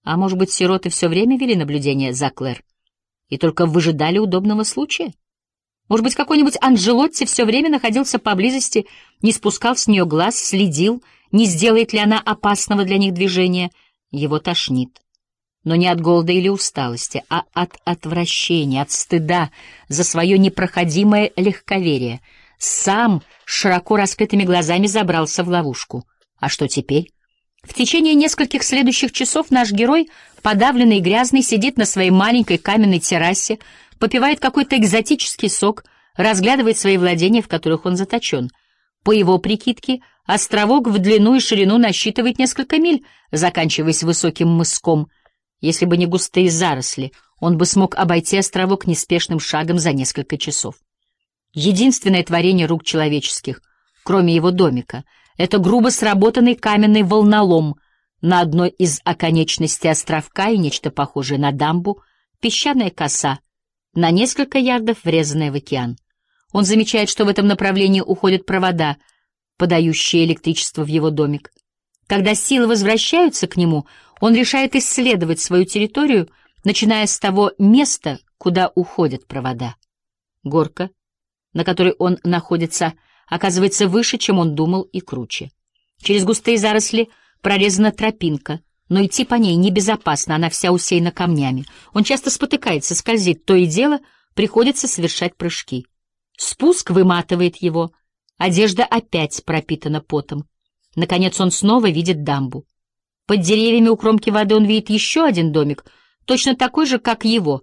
А может быть, сироты все время вели наблюдение за Клэр и только выжидали удобного случая? Может быть, какой-нибудь Анджелотти все время находился поблизости, не спускал с нее глаз, следил, не сделает ли она опасного для них движения. Его тошнит. Но не от голода или усталости, а от отвращения, от стыда за свое непроходимое легковерие. Сам широко раскрытыми глазами забрался в ловушку. А что теперь? В течение нескольких следующих часов наш герой, подавленный и грязный, сидит на своей маленькой каменной террасе, попивает какой-то экзотический сок, разглядывает свои владения, в которых он заточен. По его прикидке, островок в длину и ширину насчитывает несколько миль, заканчиваясь высоким мыском. Если бы не густые заросли, он бы смог обойти островок неспешным шагом за несколько часов. Единственное творение рук человеческих, кроме его домика, это грубо сработанный каменный волнолом на одной из оконечностей островка и нечто похожее на дамбу, песчаная коса, на несколько ярдов врезанная в океан. Он замечает, что в этом направлении уходят провода, подающие электричество в его домик. Когда силы возвращаются к нему, он решает исследовать свою территорию, начиная с того места, куда уходят провода. Горка, на которой он находится, оказывается выше, чем он думал, и круче. Через густые заросли прорезана тропинка, но идти по ней небезопасно, она вся усеяна камнями. Он часто спотыкается, скользит, то и дело приходится совершать прыжки. Спуск выматывает его, одежда опять пропитана потом. Наконец он снова видит дамбу. Под деревьями у кромки воды он видит еще один домик, точно такой же, как его.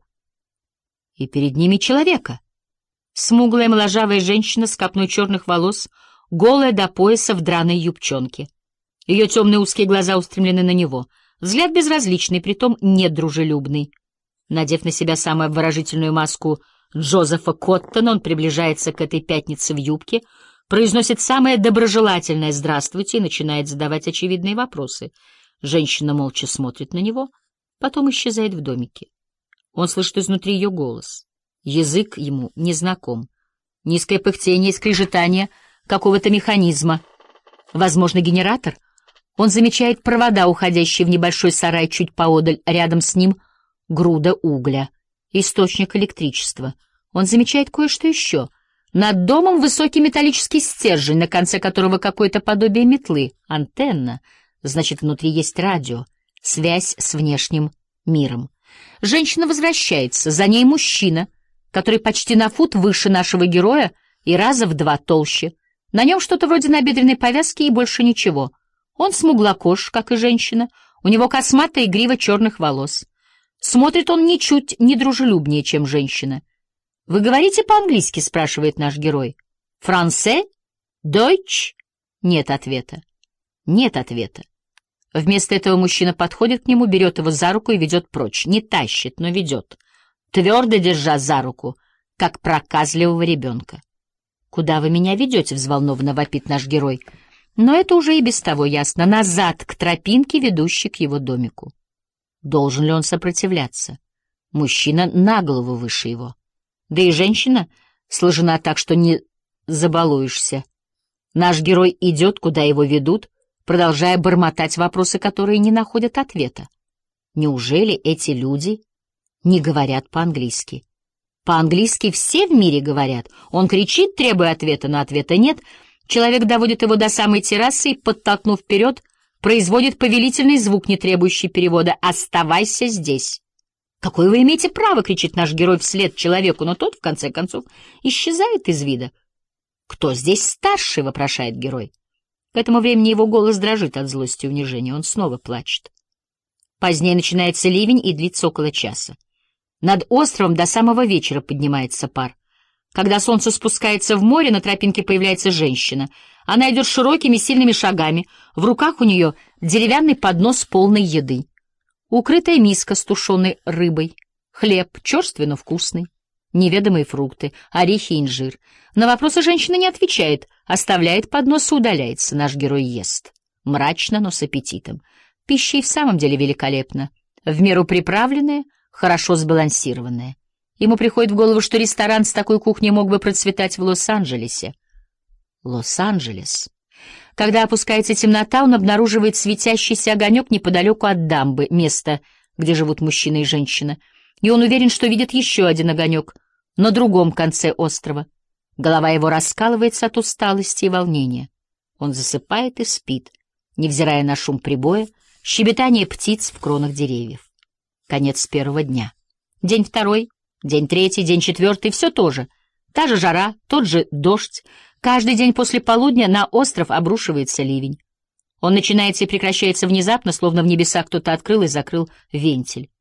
И перед ними человека. Смуглая моложавая женщина с копной черных волос, голая до пояса в драной юбчонке. Ее темные узкие глаза устремлены на него. Взгляд безразличный, притом недружелюбный. Надев на себя самую обворожительную маску Джозефа Коттона, он приближается к этой пятнице в юбке, произносит самое доброжелательное «здравствуйте» и начинает задавать очевидные вопросы. Женщина молча смотрит на него, потом исчезает в домике. Он слышит изнутри ее голос. Язык ему незнаком. Низкое пыхтение и скрежетание какого-то механизма. Возможно, генератор? Он замечает провода, уходящие в небольшой сарай чуть поодаль, рядом с ним груда угля. Источник электричества. Он замечает кое-что еще. Над домом высокий металлический стержень, на конце которого какое-то подобие метлы. Антенна. Значит, внутри есть радио. Связь с внешним миром. Женщина возвращается. За ней мужчина, который почти на фут выше нашего героя и раза в 2 толще. На нем что-то вроде набедренной повязки и больше ничего. Он смуглокож, как и женщина. У него косматая грива черных волос. Смотрит он ничуть не дружелюбнее, чем женщина. «Вы говорите по-английски?» — спрашивает наш герой. «Франсе? Дойч?» Нет ответа. Нет ответа. Вместо этого мужчина подходит к нему, берет его за руку и ведет прочь. Не тащит, но ведет, твердо держа за руку, как проказливого ребенка. «Куда вы меня ведете?» — взволнованно вопит наш герой. Но это уже и без того ясно. Назад, к тропинке, ведущей к его домику. Должен ли он сопротивляться? Мужчина на голову выше его. Да и женщина сложена так, что не забалуешься. Наш герой идет, куда его ведут, продолжая бормотать вопросы, которые не находят ответа. Неужели эти люди не говорят по-английски? По-английски все в мире говорят. Он кричит, требуя ответа, но ответа нет. Человек доводит его до самой террасы и, подтолкнув вперед, производит повелительный звук, не требующий перевода: «Оставайся здесь». «Какое вы имеете право?» — кричит наш герой вслед человеку, но тот, в конце концов, исчезает из вида. «Кто здесь старший?» — вопрошает герой. К этому времени его голос дрожит от злости и унижения. Он снова плачет. Позднее начинается ливень и длится около часа. Над островом до самого вечера поднимается пар. Когда солнце спускается в море, на тропинке появляется женщина. Она идет широкими, сильными шагами. В руках у нее деревянный поднос полной еды. Укрытая миска с тушеной рыбой, хлеб, черствый, но вкусный, неведомые фрукты, орехи и инжир. На вопросы женщина не отвечает, оставляет поднос и удаляется. Наш герой ест. Мрачно, но с аппетитом. Пища и в самом деле великолепна. В меру приправленная, хорошо сбалансированная. Ему приходит в голову, что ресторан с такой кухней мог бы процветать в Лос-Анджелесе. Лос-Анджелес. Когда опускается темнота, он обнаруживает светящийся огонек неподалеку от дамбы, места, где живут мужчина и женщина, и он уверен, что видит еще один огонек на другом конце острова. Голова его раскалывается от усталости и волнения. Он засыпает и спит, невзирая на шум прибоя, щебетание птиц в кронах деревьев. Конец первого дня. День второй, день третий, день четвертый — все то же. Та же жара, тот же дождь. Каждый день после полудня на остров обрушивается ливень. Он начинается и прекращается внезапно, словно в небесах кто-то открыл и закрыл вентиль.